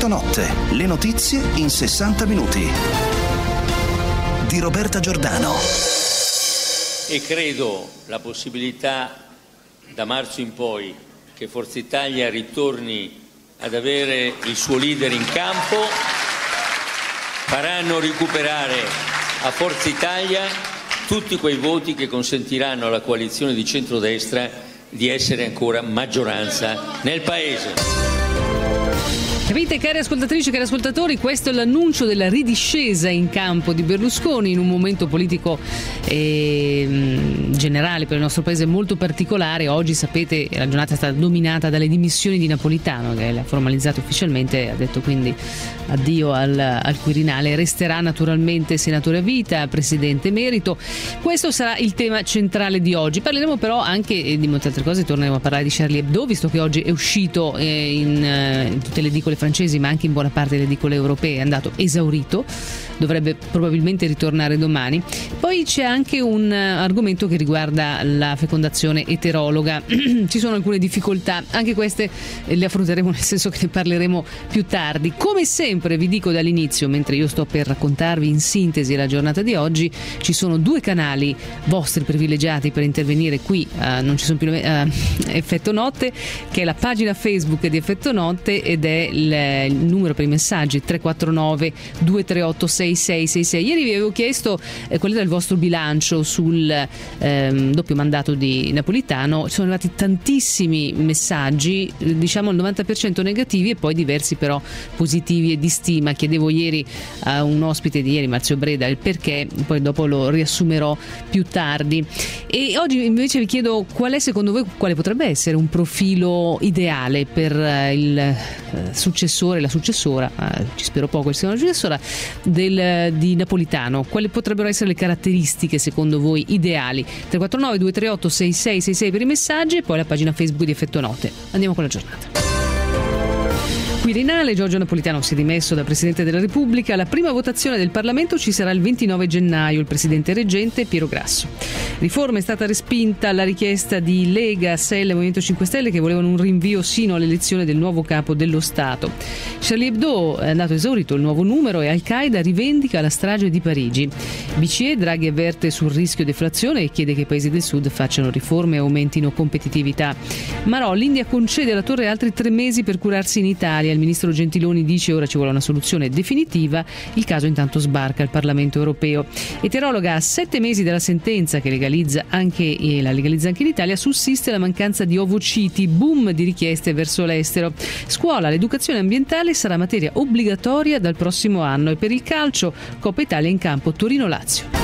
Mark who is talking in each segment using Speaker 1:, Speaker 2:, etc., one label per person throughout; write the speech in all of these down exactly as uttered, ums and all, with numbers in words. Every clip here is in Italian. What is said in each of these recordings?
Speaker 1: Notte, le notizie in sessanta minuti. Di Roberta Giordano.
Speaker 2: E credo la possibilità da marzo in poi che Forza Italia ritorni ad avere il suo leader in campo faranno recuperare a Forza Italia tutti quei voti che consentiranno alla coalizione di centrodestra di essere ancora maggioranza nel Paese.
Speaker 3: Capite, cari ascoltatrici e cari ascoltatori, questo è l'annuncio della ridiscesa in campo di Berlusconi in un momento politico eh, generale per il nostro paese molto particolare. Oggi, sapete, la giornata è stata dominata dalle dimissioni di Napolitano, che l'ha formalizzato ufficialmente, ha detto quindi addio al, al Quirinale. Resterà naturalmente senatore a vita, presidente emerito. Questo sarà il tema centrale di oggi. Parleremo però anche di molte altre cose, torneremo a parlare di Charlie Hebdo, visto che oggi è uscito eh, in, eh, in tutte le edicole francesi, ma anche in buona parte delle edicole europee, è andato esaurito, dovrebbe probabilmente ritornare domani. Poi c'è anche un argomento che riguarda la fecondazione eterologa. Ci sono alcune difficoltà, anche queste le affronteremo, nel senso che ne parleremo più tardi. Come sempre vi dico dall'inizio, mentre io sto per raccontarvi in sintesi la giornata di oggi, ci sono due canali vostri privilegiati per intervenire qui, uh, non ci sono più uh, Effetto Notte, che è la pagina Facebook di Effetto Notte ed è il, il numero per i messaggi tre quattro nove due tre otto sei sei sei sei. Ieri vi avevo chiesto eh, qual era il vostro bilancio sul ehm, doppio mandato di Napolitano. Ci sono arrivati tantissimi messaggi, eh, diciamo il novanta per cento negativi e poi diversi però positivi e di stima. Chiedevo ieri a un ospite di ieri, Marzio Breda, il perché, poi dopo lo riassumerò più tardi. E oggi invece vi chiedo qual è secondo voi, quale potrebbe essere un profilo ideale per eh, il eh, successore, la successora, eh, ci spero poco che sia una successora del di Napolitano. Quali potrebbero essere le caratteristiche secondo voi ideali? tre quattro nove due tre otto sei sei sei sei per i messaggi e poi la pagina Facebook di Effetto Notte. Andiamo con la giornata. Quirinale, Giorgio Napolitano si è dimesso da Presidente della Repubblica. La prima votazione del Parlamento ci sarà il ventinove gennaio. Il Presidente reggente Piero Grasso. Riforma: è stata respinta la richiesta di Lega, S E L e Movimento cinque Stelle che volevano un rinvio sino all'elezione del nuovo capo dello Stato. Charlie Hebdo è andato esaurito il nuovo numero e Al-Qaeda rivendica la strage di Parigi. B C E, Draghi avverte sul rischio deflazione e chiede che i paesi del Sud facciano riforme e aumentino competitività. Marò: l'India concede alla Torre altri tre mesi per curarsi in Italia. Il ministro Gentiloni dice ora ci vuole una soluzione definitiva. Il caso intanto sbarca al Parlamento europeo. Eterologa: a sette mesi dalla sentenza che legalizza anche e la legalizza anche in Italia, sussiste la mancanza di ovociti, boom di richieste verso l'estero. Scuola: l'educazione ambientale sarà materia obbligatoria dal prossimo anno. E per il calcio, Coppa Italia in campo Torino-Lazio.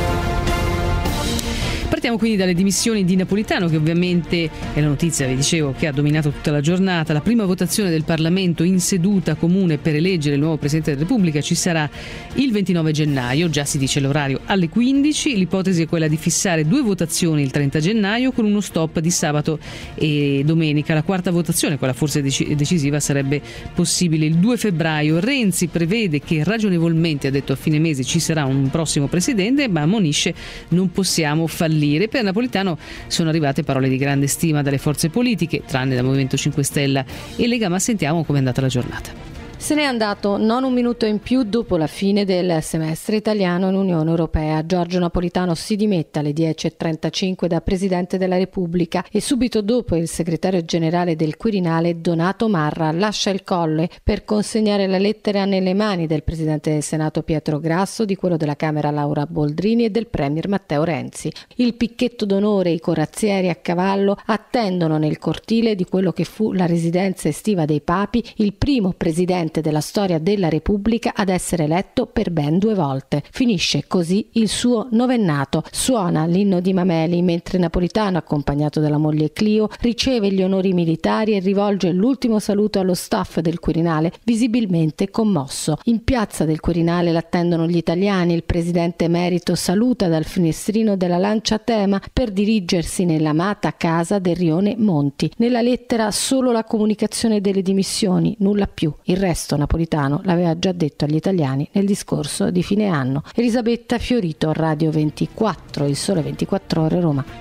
Speaker 3: Partiamo quindi dalle dimissioni di Napolitano, che ovviamente è la notizia, vi dicevo, che ha dominato tutta la giornata. La prima votazione del Parlamento in seduta comune per eleggere il nuovo Presidente della Repubblica ci sarà il ventinove gennaio, già si dice l'orario alle quindici. L'ipotesi è quella di fissare due votazioni il trenta gennaio con uno stop di sabato e domenica. La quarta votazione, quella forse decisiva, sarebbe possibile il due febbraio. Renzi prevede che ragionevolmente, ha detto a fine mese, ci sarà un prossimo Presidente, ma ammonisce non possiamo fallire. Per Napolitano sono arrivate parole di grande stima dalle forze politiche, tranne dal Movimento cinque Stelle e Lega, ma sentiamo com'è andata la giornata.
Speaker 4: Se n'è andato non un minuto in più dopo la fine del semestre italiano in Unione Europea. Giorgio Napolitano si dimette alle dieci e trentacinque da Presidente della Repubblica e subito dopo il segretario generale del Quirinale Donato Marra lascia il Colle per consegnare la lettera nelle mani del Presidente del Senato Pietro Grasso, di quello della Camera Laura Boldrini e del Premier Matteo Renzi. Il picchetto d'onore e i corazzieri a cavallo attendono nel cortile di quello che fu la residenza estiva dei Papi, il primo Presidente della storia della Repubblica ad essere eletto per ben due volte. Finisce così il suo novennato. Suona l'inno di Mameli mentre Napolitano, accompagnato dalla moglie Clio, riceve gli onori militari e rivolge l'ultimo saluto allo staff del Quirinale, visibilmente commosso. In piazza del Quirinale l'attendono gli italiani. Il presidente emerito saluta dal finestrino della Lancia Tema per dirigersi nell'amata casa del rione Monti. Nella lettera solo la comunicazione delle dimissioni, nulla più. Il resto Napolitano l'aveva già detto agli italiani nel discorso di fine anno. Elisabetta Fiorito, Radio ventiquattro, Il Sole ventiquattro Ore, Roma.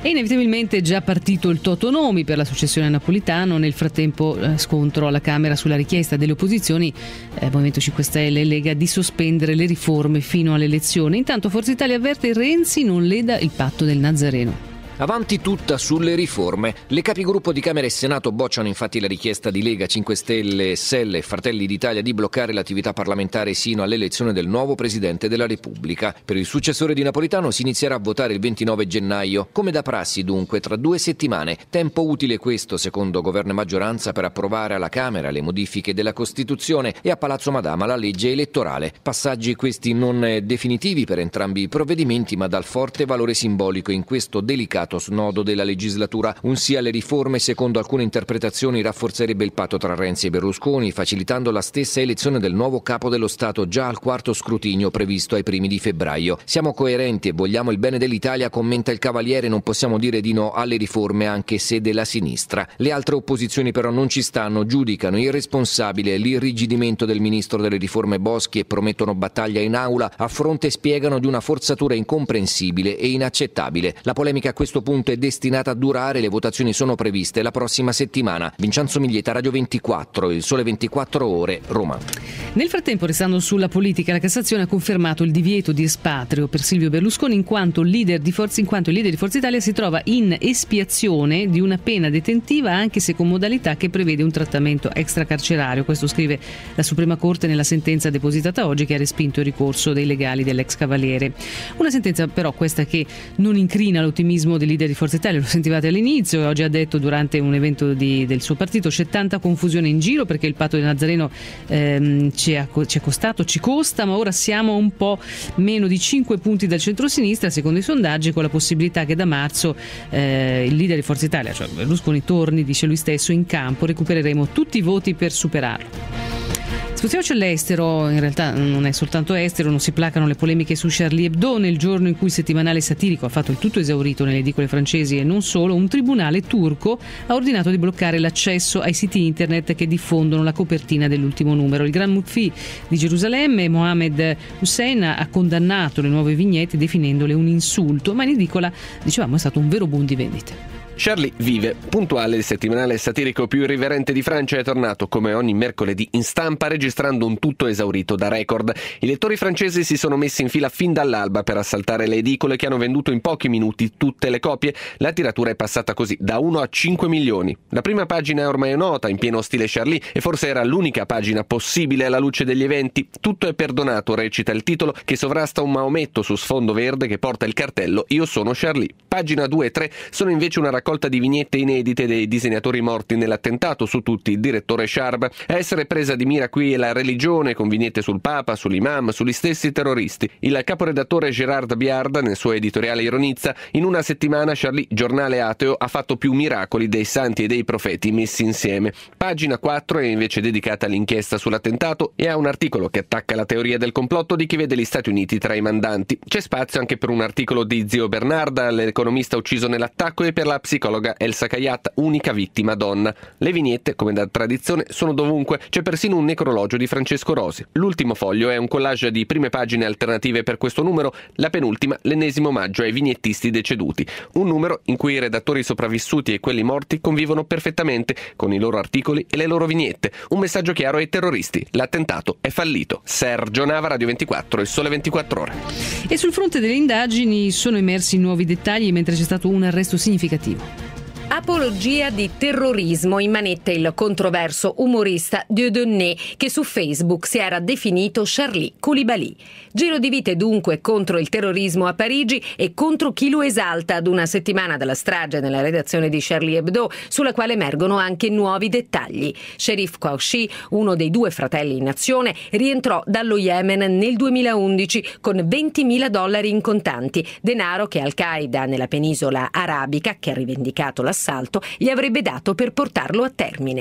Speaker 3: E inevitabilmente è già partito il totonomi per la successione a Napolitano. Nel frattempo eh, scontro alla Camera sulla richiesta delle opposizioni, eh, Movimento cinque Stelle e Lega, di sospendere le riforme fino alle elezioni. Intanto Forza Italia avverte Renzi non leda il patto del Nazareno.
Speaker 5: Avanti tutta sulle riforme. Le capigruppo di Camera e Senato bocciano infatti la richiesta di Lega, cinque Stelle, S E L e Fratelli d'Italia di bloccare l'attività parlamentare sino all'elezione del nuovo Presidente della Repubblica. Per il successore di Napolitano si inizierà a votare il ventinove gennaio, come da prassi dunque tra due settimane. Tempo utile questo, secondo governo e maggioranza, per approvare alla Camera le modifiche della Costituzione e a Palazzo Madama la legge elettorale. Passaggi questi non definitivi per entrambi i provvedimenti, ma dal forte valore simbolico in questo delicato snodo della legislatura. Un sì alle riforme, secondo alcune interpretazioni, rafforzerebbe il patto tra Renzi e Berlusconi, facilitando la stessa elezione del nuovo capo dello Stato già al quarto scrutinio previsto ai primi di febbraio. Siamo coerenti e vogliamo il bene dell'Italia, commenta il Cavaliere, non possiamo dire di no alle riforme anche se della sinistra. Le altre opposizioni però non ci stanno, giudicano irresponsabile l'irrigidimento del ministro delle riforme Boschi e promettono battaglia in aula, a fronte spiegano di una forzatura incomprensibile e inaccettabile. La polemica a questo punto è destinata a durare, le votazioni sono previste la prossima settimana. Vincenzo Miglietta, Radio ventiquattro, Il Sole ventiquattro Ore, Roma.
Speaker 3: Nel frattempo, restando sulla politica, la Cassazione ha confermato il divieto di espatrio per Silvio Berlusconi in quanto, leader di Forza, in quanto il leader di Forza Italia si trova in espiazione di una pena detentiva, anche se con modalità che prevede un trattamento extracarcerario. Questo scrive la Suprema Corte nella sentenza depositata oggi, che ha respinto il ricorso dei legali dell'ex Cavaliere. Una sentenza però questa che non incrina l'ottimismo del leader di Forza Italia, lo sentivate all'inizio, e oggi ha detto durante un evento di, del suo partito: c'è tanta confusione in giro perché il patto del Nazareno ehm, ci, è, ci è costato, ci costa, ma ora siamo un po' meno di cinque punti dal centrosinistra secondo i sondaggi, con la possibilità che da marzo eh, il leader di Forza Italia, cioè Berlusconi, torni, dice lui stesso, in campo. Recupereremo tutti i voti per superarlo. Spostiamoci all'estero, in realtà non è soltanto estero, non si placano le polemiche su Charlie Hebdo. Nel giorno in cui il settimanale satirico ha fatto il tutto esaurito nelle edicole francesi e non solo, un tribunale turco ha ordinato di bloccare l'accesso ai siti internet che diffondono la copertina dell'ultimo numero. Il Gran Mufti di Gerusalemme, Mohammed Hussein, ha condannato le nuove vignette definendole un insulto, ma in edicola, dicevamo, è stato un vero boom di vendite.
Speaker 6: Charlie vive. Puntuale, il settimanale satirico più irriverente di Francia è tornato come ogni mercoledì in stampa, registrando un tutto esaurito da record. I lettori francesi si sono messi in fila fin dall'alba per assaltare le edicole, che hanno venduto in pochi minuti tutte le copie. La tiratura è passata così da uno a cinque milioni. La prima pagina è ormai nota, in pieno stile Charlie, e forse era l'unica pagina possibile alla luce degli eventi. Tutto è perdonato, recita il titolo, che sovrasta un Maometto su sfondo verde che porta il cartello "Io sono Charlie". Pagina due e tre sono invece una raccolta di vignette inedite dei disegnatori morti nell'attentato, su tutti il direttore Sharb. A essere presa di mira qui è la religione, con vignette sul Papa, sull'imam, sugli stessi terroristi. Il caporedattore Gérard Biard nel suo editoriale ironizza: in una settimana Charlie, giornale ateo, ha fatto più miracoli dei santi e dei profeti messi insieme. Pagina quattro è invece dedicata all'inchiesta sull'attentato e ha un articolo che attacca la teoria del complotto di chi vede gli Stati Uniti tra i mandanti. C'è spazio anche per un articolo di Zio Bernarda, l'economista ucciso nell'attacco, e per la psicologa Elsa Kayat, unica vittima donna. Le vignette, come da tradizione, sono dovunque. C'è persino un necrologio di Francesco Rosi. L'ultimo foglio è un collage di prime pagine alternative per questo numero, la penultima l'ennesimo omaggio ai vignettisti deceduti. Un numero in cui i redattori sopravvissuti e quelli morti convivono perfettamente con i loro articoli e le loro vignette. Un messaggio chiaro ai terroristi: l'attentato è fallito. Sergio Nava, Radio ventiquattro, Il Sole ventiquattro Ore.
Speaker 3: E sul fronte delle indagini sono emersi nuovi dettagli, mentre c'è stato un arresto significativo.
Speaker 7: Apologia di terrorismo, in manette il controverso umorista Dieudonné, che su Facebook si era definito Charlie Koulibaly. Giro di vite dunque contro il terrorismo a Parigi e contro chi lo esalta, ad una settimana dalla strage nella redazione di Charlie Hebdo, sulla quale emergono anche nuovi dettagli. Sherif Kouachi, uno dei due fratelli in azione, rientrò dallo Yemen nel duemilaundici con ventimila dollari in contanti, denaro che Al-Qaeda nella penisola arabica, che ha rivendicato l'assalto, gli avrebbe dato per portarlo a termine.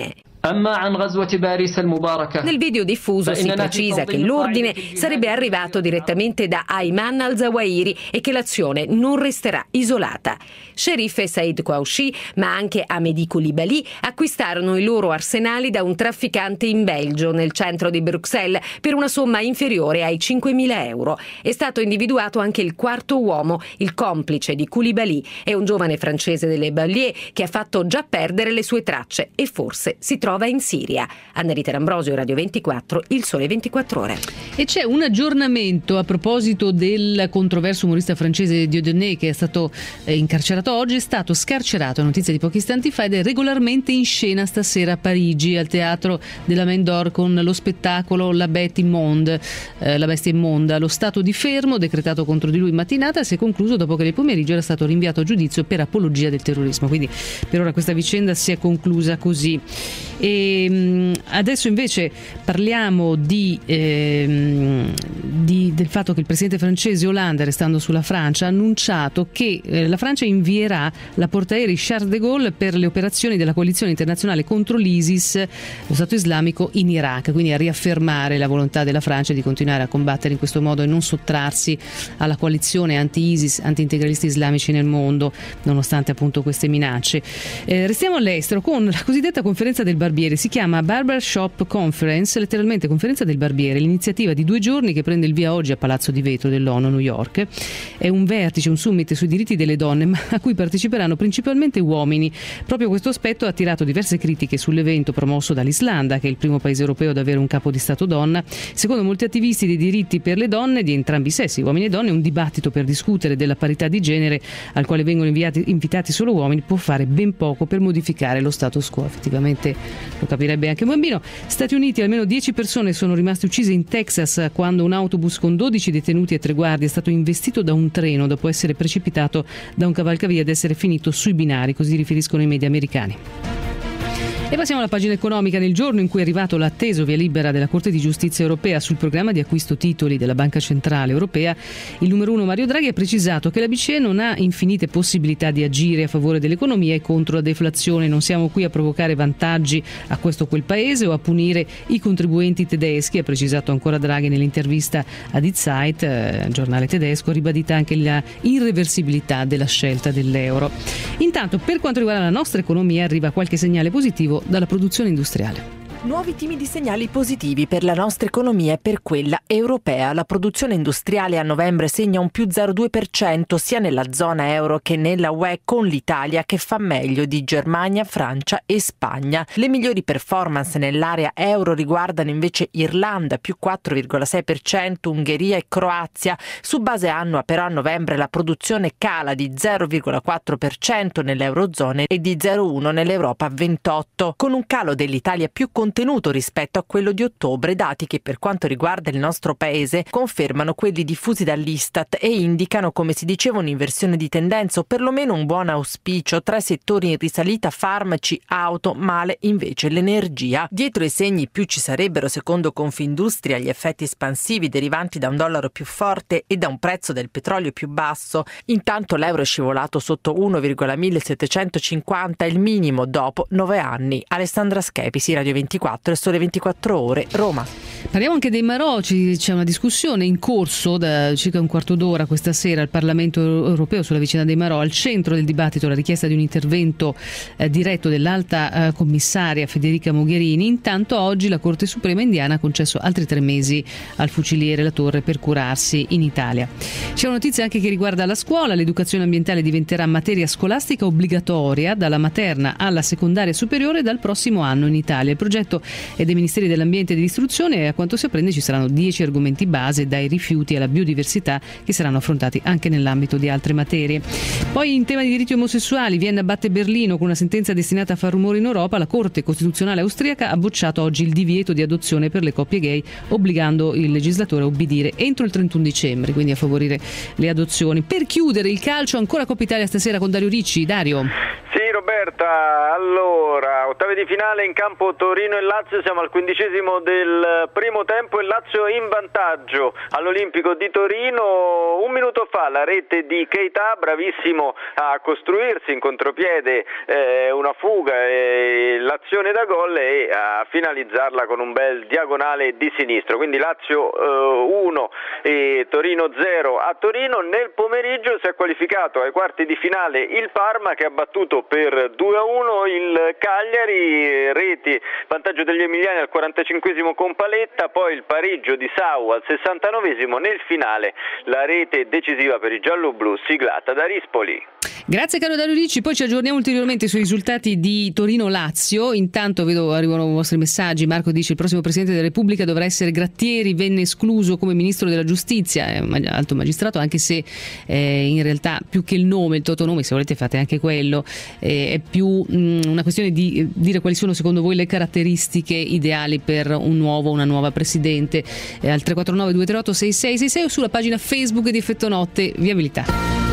Speaker 7: Nel video diffuso si precisa che l'ordine sarebbe arrivato direttamente da Ayman al-Zawahiri e che l'azione non resterà isolata. Sherif e Said Quaushi, ma anche Hamedi Koulibaly, acquistarono i loro arsenali da un trafficante in Belgio, nel centro di Bruxelles, per una somma inferiore ai cinquemila euro. È stato individuato anche il quarto uomo, il complice di Koulibaly. È un giovane francese delle Banlieue che ha fatto già perdere le sue tracce e forse si trova in Siria. Annarita D'Ambrosio, Radio ventiquattro, Il Sole ventiquattro Ore.
Speaker 3: E c'è un aggiornamento a proposito del controverso umorista francese Dieudonné, che è stato eh, incarcerato oggi. È stato scarcerato, notizia di pochi istanti fa, ed è regolarmente in scena stasera a Parigi al teatro della Main d'Or con lo spettacolo La Bête Immonde, eh, la bestia immonda. Lo stato di fermo decretato contro di lui in mattinata si è concluso dopo che nel pomeriggio era stato rinviato a giudizio per apologia del terrorismo. Quindi per ora questa vicenda si è conclusa così. E adesso invece parliamo di, ehm, di, del fatto che il presidente francese Hollande, restando sulla Francia, ha annunciato che eh, la Francia invierà la portaerei Charles de Gaulle per le operazioni della coalizione internazionale contro l'ISIS, lo Stato islamico, in Iraq, quindi a riaffermare la volontà della Francia di continuare a combattere in questo modo e non sottrarsi alla coalizione anti-ISIS, anti-integralisti islamici nel mondo, nonostante appunto queste minacce. Eh, restiamo all'estero con la cosiddetta conferenza del barbiere. Si chiama Barbershop Conference, letteralmente conferenza del barbiere, l'iniziativa di due giorni che prende il via oggi a Palazzo di Vetro dell'ONU a New York. È un vertice, un summit sui diritti delle donne, ma a cui parteciperanno principalmente uomini. Proprio questo aspetto ha attirato diverse critiche sull'evento promosso dall'Islanda, che è il primo paese europeo ad avere un capo di Stato donna. Secondo molti attivisti dei diritti per le donne di entrambi i sessi, uomini e donne, un dibattito per discutere della parità di genere al quale vengono inviati, invitati solo uomini può fare ben poco per modificare lo status quo. Effettivamente lo capirebbe anche un bambino. Stati Uniti, almeno dieci persone sono rimaste uccise in Texas quando un autobus con dodici detenuti e tre guardie è stato investito da un treno dopo essere precipitato da un cavalcavia ed essere finito sui binari, così riferiscono i media americani. E passiamo alla pagina economica. Nel giorno in cui è arrivato l'atteso via libera della Corte di Giustizia europea sul programma di acquisto titoli della Banca Centrale Europea, il numero uno Mario Draghi ha precisato che la B C E non ha infinite possibilità di agire a favore dell'economia e contro la deflazione. Non siamo qui a provocare vantaggi a questo o quel paese o a punire i contribuenti tedeschi, ha precisato ancora Draghi nell'intervista a Die Zeit, eh, giornale tedesco, ribadita anche la irreversibilità della scelta dell'euro. Intanto, per quanto riguarda la nostra economia, arriva qualche segnale positivo dalla produzione industriale.
Speaker 8: Nuovi timidi segnali positivi per la nostra economia e per quella europea. La produzione industriale a novembre segna un più zero virgola due per cento sia nella zona euro che nella U E, con l'Italia che fa meglio di Germania, Francia e Spagna. Le migliori performance nell'area euro riguardano invece Irlanda, più quattro virgola sei per cento, Ungheria e Croazia. Su base annua però a novembre la produzione cala di zero virgola quattro per cento nell'eurozona e di zero virgola uno per cento nell'Europa ventotto, con un calo dell'Italia più contenuto rispetto a quello di ottobre, dati che per quanto riguarda il nostro paese confermano quelli diffusi dall'Istat e indicano, come si diceva, un'inversione di tendenza o perlomeno un buon auspicio. Tra i settori in risalita farmaci, auto, male invece l'energia. Dietro i segni più ci sarebbero, secondo Confindustria, gli effetti espansivi derivanti da un dollaro più forte e da un prezzo del petrolio più basso. Intanto l'euro è scivolato sotto uno virgola millesettecentocinquanta, il minimo dopo nove anni. Alessandra Schepisi, Radio ventiquattro e Sole ventiquattro Ore, Roma.
Speaker 3: Parliamo anche dei marocci. C'è una discussione in corso da circa un quarto d'ora questa sera al Parlamento europeo sulla vicenda dei Marò. Al centro del dibattito la richiesta di un intervento eh, diretto dell'alta eh, commissaria Federica Mogherini. Intanto oggi la Corte Suprema indiana ha concesso altri tre mesi al fuciliere La Torre per curarsi in Italia. C'è una notizia anche che riguarda la scuola. L'educazione ambientale diventerà materia scolastica obbligatoria dalla materna alla secondaria superiore dal prossimo anno in Italia. Il progetto è dei Ministeri dell'Ambiente e dell'Istruzione e a quanto si apprende ci saranno dieci argomenti base, dai rifiuti alla biodiversità, che saranno affrontati anche nell'ambito di altre materie. Poi in tema di diritti omosessuali, Vienna batte Berlino con una sentenza destinata a far rumore in Europa. La Corte Costituzionale austriaca ha bocciato oggi il divieto di adozione per le coppie gay, obbligando il legislatore a obbedire entro il trentuno dicembre, quindi a favorire le adozioni. Per chiudere il calcio, ancora Coppa Italia stasera con Dario Ricci. Dario.
Speaker 9: Sì, Roberto. Roberta. Allora, ottavi di finale in campo Torino e Lazio, siamo al quindicesimo del primo tempo e Lazio in vantaggio all'Olimpico di Torino. Un minuto fa la rete di Keita, bravissimo a costruirsi in contropiede eh, una fuga e l'azione da gol e a finalizzarla con un bel diagonale di sinistro. Quindi Lazio uno eh, e Torino zero a Torino. Nel pomeriggio si è qualificato ai quarti di finale il Parma, che ha battuto per due a uno il Cagliari, reti vantaggio degli emiliani al quarantacinquesimo con Paletta, poi il pareggio di Sau al sessantanovesimo, nel finale la rete decisiva per i gialloblu siglata da Rispoli.
Speaker 3: Grazie caro Dario Ricci, poi ci aggiorniamo ulteriormente sui risultati di Torino-Lazio. Intanto vedo arrivano i vostri messaggi. Marco dice: il prossimo Presidente della Repubblica dovrà essere Grattieri, venne escluso come Ministro della Giustizia, è un alto magistrato, anche se eh, in realtà più che il nome, il totonome, se volete fate anche quello, eh, è più mh, una questione di eh, dire quali sono secondo voi le caratteristiche ideali per un nuovo una nuova Presidente. Eh, al tre quattro nove due tre otto sei sei sei sei o sulla pagina Facebook di Effetto Notte Viabilità.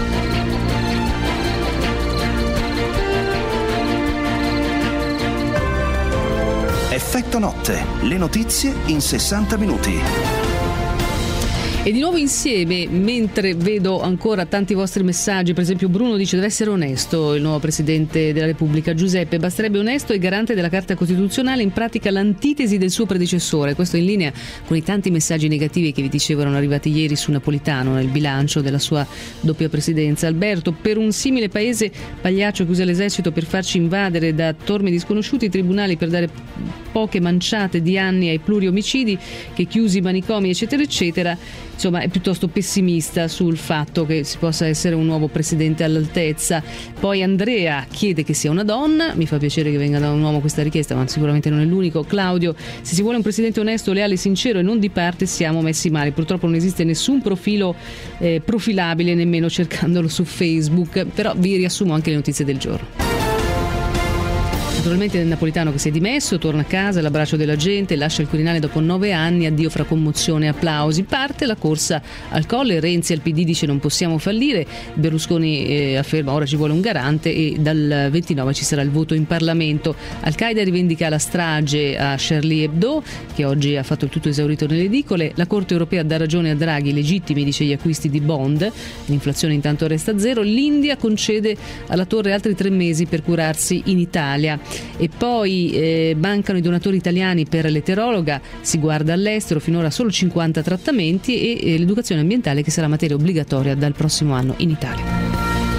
Speaker 1: Effetto Notte, le notizie in sessanta minuti.
Speaker 3: E di nuovo insieme, mentre vedo ancora tanti vostri messaggi, per esempio Bruno dice: deve essere onesto il nuovo Presidente della Repubblica. Giuseppe: basterebbe onesto e garante della Carta Costituzionale, in pratica l'antitesi del suo predecessore. Questo in linea con i tanti messaggi negativi che vi dicevo erano arrivati ieri su Napolitano nel bilancio della sua doppia presidenza. Alberto: per un simile paese Pagliaccio che usa l'esercito per farci invadere da tormenti sconosciuti, i tribunali per dare poche manciate di anni ai pluriomicidi, che chiusi i manicomi eccetera eccetera. Insomma, è piuttosto pessimista sul fatto che si possa essere un nuovo presidente all'altezza. Poi Andrea chiede che sia una donna, mi fa piacere che venga da un uomo questa richiesta, ma sicuramente non è l'unico. Claudio: se si vuole un presidente onesto, leale, sincero e non di parte, siamo messi male. Purtroppo non esiste nessun profilo eh, profilabile, nemmeno cercandolo su Facebook, però vi riassumo anche le notizie del giorno. Naturalmente il Napolitano che si è dimesso, torna a casa, l'abbraccio della gente, lascia il Quirinale dopo nove anni, addio fra commozione e applausi. Parte la corsa al Colle, Renzi al P D dice non possiamo fallire, Berlusconi eh, afferma ora ci vuole un garante e dal ventinove ci sarà il voto in Parlamento. Al-Qaeda rivendica la strage a Charlie Hebdo, che oggi ha fatto il tutto esaurito nelle edicole. La Corte Europea dà ragione a Draghi, legittimi dice gli acquisti di bond, l'inflazione intanto resta zero. L'India concede alla Torre altri tre mesi per curarsi in Italia. E poi eh, mancano i donatori italiani per l'eterologa, si guarda all'estero, finora solo cinquanta trattamenti e, e l'educazione ambientale che sarà materia obbligatoria dal prossimo anno in Italia.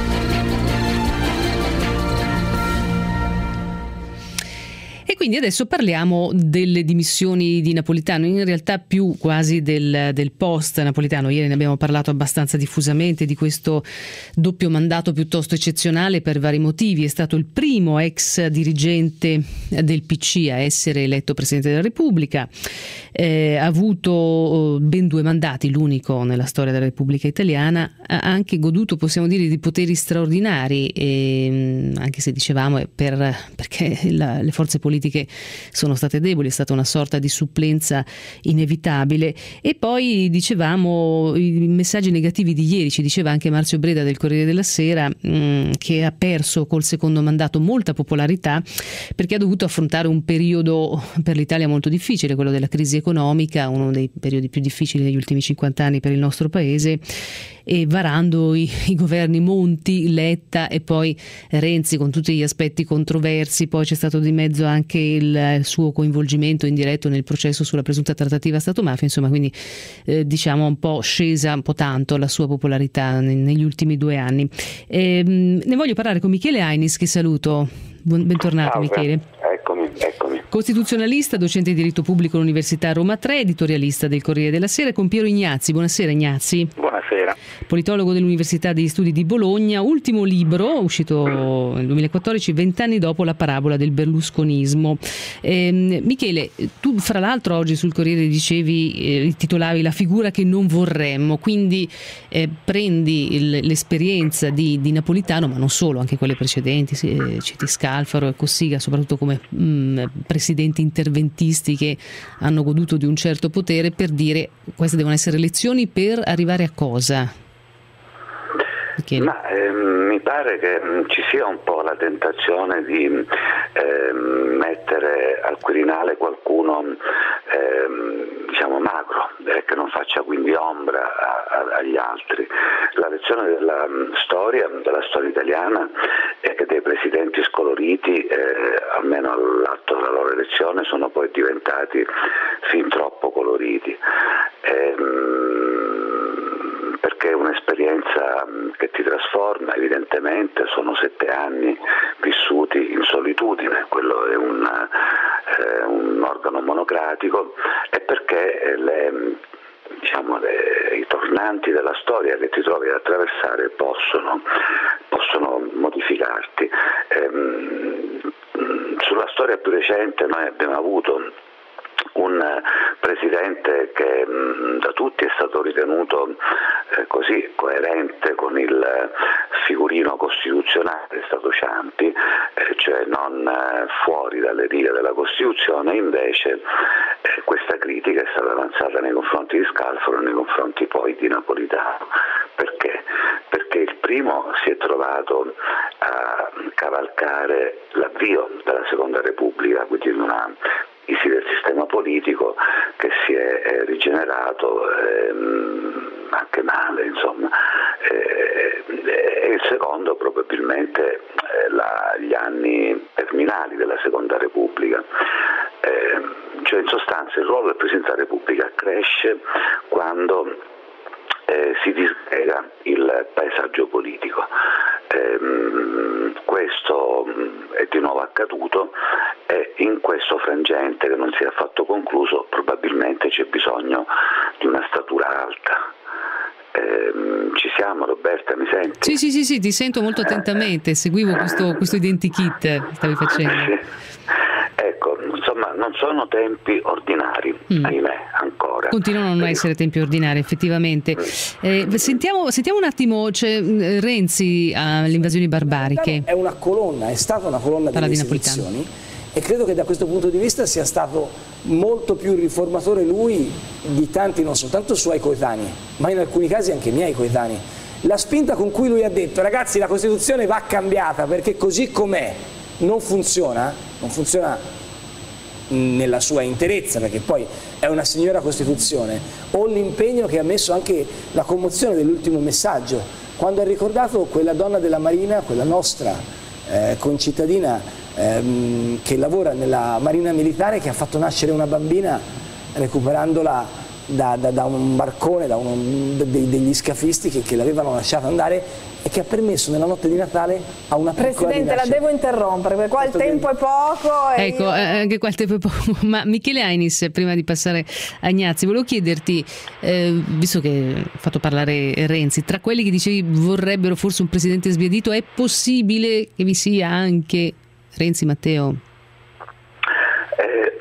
Speaker 3: E quindi adesso parliamo delle dimissioni di Napolitano, in realtà più quasi del, del post Napolitano. Ieri ne abbiamo parlato abbastanza diffusamente di questo doppio mandato piuttosto eccezionale per vari motivi. È stato il primo ex dirigente del P C a essere eletto Presidente della Repubblica, eh, ha avuto ben due mandati, l'unico nella storia della Repubblica Italiana, ha anche goduto, possiamo dire, di poteri straordinari, e, anche se dicevamo è per, perché la, le forze politiche sono state deboli, è stata una sorta di supplenza inevitabile. E poi dicevamo i messaggi negativi di ieri, ci diceva anche Marzio Breda del Corriere della Sera, mh, che ha perso col secondo mandato molta popolarità perché ha dovuto affrontare un periodo per l'Italia molto difficile, quello della crisi economica, uno dei periodi più difficili degli ultimi cinquanta anni per il nostro paese, e varando i, i governi Monti, Letta e poi Renzi con tutti gli aspetti controversi. Poi c'è stato di mezzo anche il, il suo coinvolgimento indiretto nel processo sulla presunta trattativa Stato-mafia, insomma, quindi eh, diciamo un po' scesa un po' tanto la sua popolarità ne, negli ultimi due anni. E, ne voglio parlare con Michele Ainis, che saluto. Buon, bentornato. Ciao, Michele.
Speaker 10: Eccomi, eccomi.
Speaker 3: Costituzionalista, docente di diritto pubblico all'Università Roma tre, editorialista del Corriere della Sera, con Piero Ignazzi. Buonasera Ignazzi.
Speaker 10: Buonasera.
Speaker 3: Politologo dell'Università degli Studi di Bologna, ultimo libro uscito nel duemilaquattordici, vent'anni dopo la parabola del berlusconismo. Eh, Michele, tu fra l'altro oggi sul Corriere dicevi, eh, titolavi La figura che non vorremmo, quindi eh, prendi il, l'esperienza di, di Napolitano, ma non solo, anche quelle precedenti, eh, citi Scalfaro e Cossiga, soprattutto come mh, presidenti interventisti che hanno goduto di un certo potere, per dire queste devono essere lezioni per arrivare a cosa? Michele.
Speaker 10: Ma eh, mi pare che mh, ci sia un po' la tentazione di eh, mettere al Quirinale qualcuno eh, diciamo magro, eh, che non faccia quindi ombra a, a, agli altri. La lezione della mh, storia, della storia italiana, è che dei presidenti scoloriti, eh, almeno all'atto della loro elezione, sono poi diventati fin troppo coloriti. Eh, perché è un'esperienza che ti trasforma, evidentemente sono sette anni vissuti in solitudine, quello è un, eh, un organo monocratico, e perché le, diciamo, le, i tornanti della storia che ti trovi ad attraversare possono, possono modificarti. Ehm, sulla storia più recente noi abbiamo avuto un presidente che mh, da tutti è stato ritenuto eh, così coerente con il figurino costituzionale, è stato Ciampi, eh, cioè non eh, fuori dalle righe della Costituzione. Invece eh, questa critica è stata avanzata nei confronti di Scalfaro e nei confronti poi di Napolitano. Perché? Perché il primo si è trovato a cavalcare l'avvio della Seconda Repubblica, quindi di una crisi del sistema politico che si è eh, rigenerato ehm, anche male, insomma, eh, e il secondo probabilmente eh, la, gli anni terminali della Seconda Repubblica. Eh, cioè in sostanza il ruolo del Presidente della Repubblica cresce quando eh, si disgrega il paesaggio politico. Eh, questo è di nuovo accaduto e in questo frangente, che non si è affatto concluso, probabilmente c'è bisogno di una statura alta. Eh, ci siamo, Roberta, mi senti?
Speaker 3: Sì, sì, sì, sì, ti sento molto attentamente, seguivo questo, questo identikit che stavi facendo.
Speaker 10: Sì. Ecco, insomma, non sono tempi ordinari, mm. ahimè, ancora.
Speaker 3: Continuano a non essere tempi ordinari, effettivamente. Eh, sentiamo, sentiamo un attimo, c'è Renzi alle invasioni barbariche.
Speaker 11: È una colonna, è stata una colonna delle istituzioni, e credo che da questo punto di vista sia stato molto più riformatore lui di tanti, non soltanto suoi coetanei, ma in alcuni casi anche miei coetanei. La spinta con cui lui ha detto: ragazzi, la Costituzione va cambiata perché così com'è non funziona, non funziona nella sua interezza, perché poi è una signora Costituzione, o l'impegno che ha messo, anche la commozione dell'ultimo messaggio, quando ha ricordato quella donna della Marina, quella nostra eh, concittadina ehm, che lavora nella Marina Militare, che ha fatto nascere una bambina recuperandola da, da, da un barcone, da uno, de, degli scafisti che, che l'avevano lasciata andare, e che ha permesso nella notte di Natale a una piccola
Speaker 12: Presidente, la devo interrompere perché qua il tempo è poco. E
Speaker 3: ecco,
Speaker 12: io...
Speaker 3: anche qua il tempo è poco. Ma Michele Ainis, prima di passare a Ignazio, volevo chiederti, eh, visto che hai fatto parlare Renzi, tra quelli che dicevi vorrebbero forse un presidente sbiadito, è possibile che vi sia anche Renzi Matteo?
Speaker 10: Eh,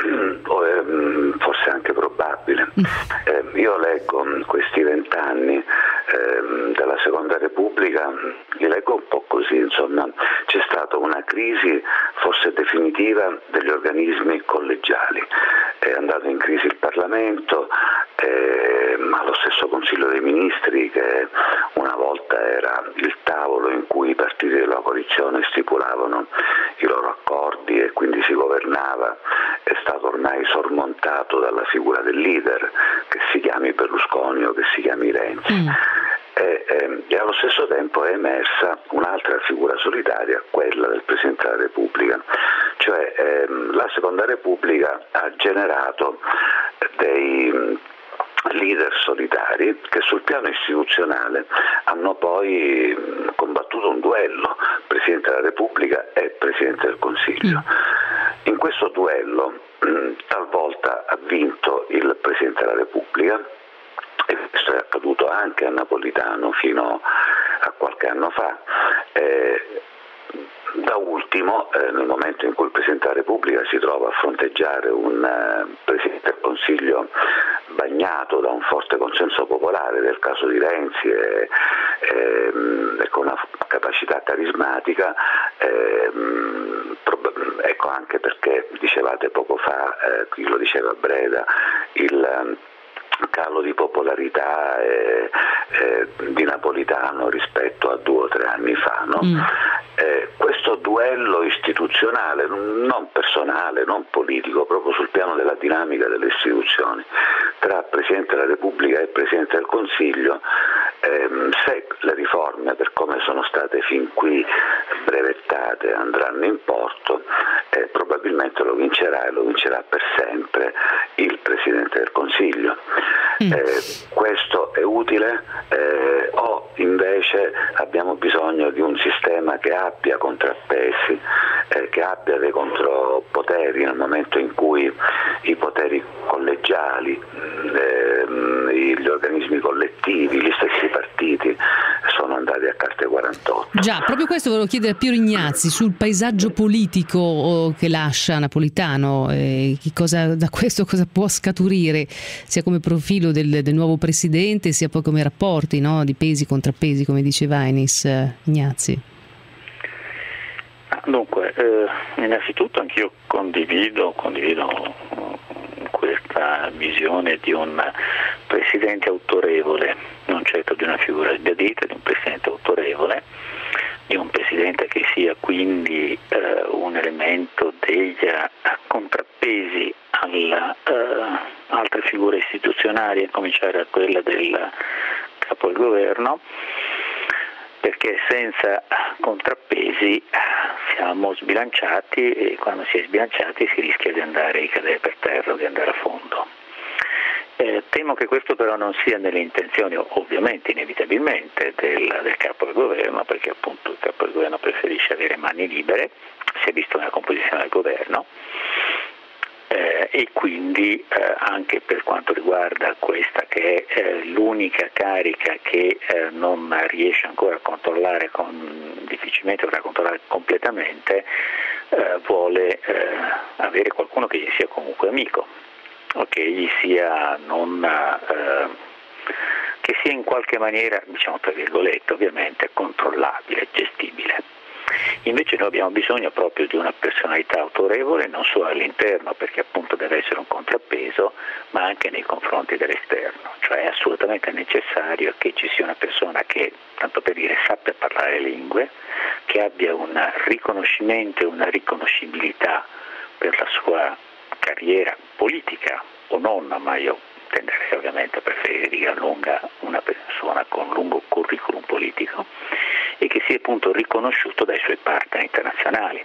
Speaker 10: forse anche probabile. Mm. Eh, io leggo questi vent'anni eh, della Seconda Repubblica, li leggo un po' così, insomma, c'è stata una crisi forse definitiva degli organismi collegiali, è andato in crisi il Parlamento, eh, ma lo stesso Consiglio dei Ministri, che una volta era il tavolo in cui i partiti della coalizione stipulavano i loro accordi e quindi si governava, è stato ormai sormontato dalla figura del leader, che si chiami Berlusconi o che si chiami Renzi. Mm. E, e, e allo stesso tempo è emersa un'altra figura solitaria, quella del Presidente della Repubblica. Cioè ehm, la Seconda Repubblica ha generato dei leader solitari che sul piano istituzionale hanno poi combattuto un duello, Presidente della Repubblica e Presidente del Consiglio. In questo duello talvolta ha vinto il Presidente della Repubblica, e questo è accaduto anche a Napolitano fino a qualche anno fa. Eh, Da ultimo, eh, nel momento in cui il Presidente della Repubblica si trova a fronteggiare un eh, Presidente del Consiglio bagnato da un forte consenso popolare, del caso di Renzi, e, e, e con una capacità carismatica, e, prob- ecco anche perché dicevate poco fa, eh, chi lo diceva Breda, il calo di popolarità eh, eh, di Napolitano rispetto a due o tre anni fa, no? Mm. Eh, questo duello istituzionale, non personale, non politico, proprio sul piano della dinamica delle istituzioni, tra Presidente della Repubblica e Presidente del Consiglio, ehm, se le riforme, per come sono state fin qui brevettate, andranno in porto, eh, probabilmente lo vincerà e lo vincerà per sempre il Presidente del Consiglio. Mm. Eh, questo è utile eh, o invece abbiamo bisogno di un sistema che abbia contrappesi, eh, che abbia dei contropoteri nel momento in cui i poteri collegiali, eh, gli organismi collettivi, gli stessi partiti sono andati a carte quarantotto.
Speaker 3: Già, proprio questo volevo chiedere a Piero Ignazzi sul paesaggio politico che lascia Napolitano, eh, che cosa, da questo cosa può scaturire sia come profilo del, del nuovo presidente sia poi come rapporti, no, di pesi contrappesi, come diceva Enis. eh, Ignazzi.
Speaker 13: Dunque, eh, innanzitutto anch'io condivido, condivido questa visione di un presidente autorevole, non certo di una figura sbiadita, di un presidente autorevole, di un presidente che sia quindi eh, un elemento degli contrappesi alle eh, altre figure istituzionali, a cominciare da quella del capo del governo, perché senza contrappesi siamo sbilanciati e quando si è sbilanciati si rischia di andare, di cadere per terra o di andare a fondo. Eh, temo che questo però non sia nelle intenzioni, ovviamente inevitabilmente, del, del capo del governo, perché appunto il capo del governo preferisce avere mani libere, si è visto nella composizione del governo, eh, e quindi eh, anche per quanto riguarda questa che è eh, l'unica carica che eh, non riesce ancora a controllare, con, difficilmente dovrà controllare completamente, eh, vuole eh, avere qualcuno che gli sia comunque amico, o che gli sia non eh, che sia in qualche maniera, diciamo tra virgolette ovviamente, controllabile, gestibile. Invece noi abbiamo bisogno proprio di una personalità autorevole, non solo all'interno, perché appunto deve essere un contrappeso, ma anche nei confronti dell'esterno. Cioè è assolutamente necessario che ci sia una persona che, tanto per dire, sappia parlare lingue, che abbia un riconoscimento e una riconoscibilità per la sua carriera politica o non, ma io tenderei ovviamente a preferire di gran lunga una persona con un lungo curriculum politico e che sia appunto riconosciuto dai suoi partner internazionali.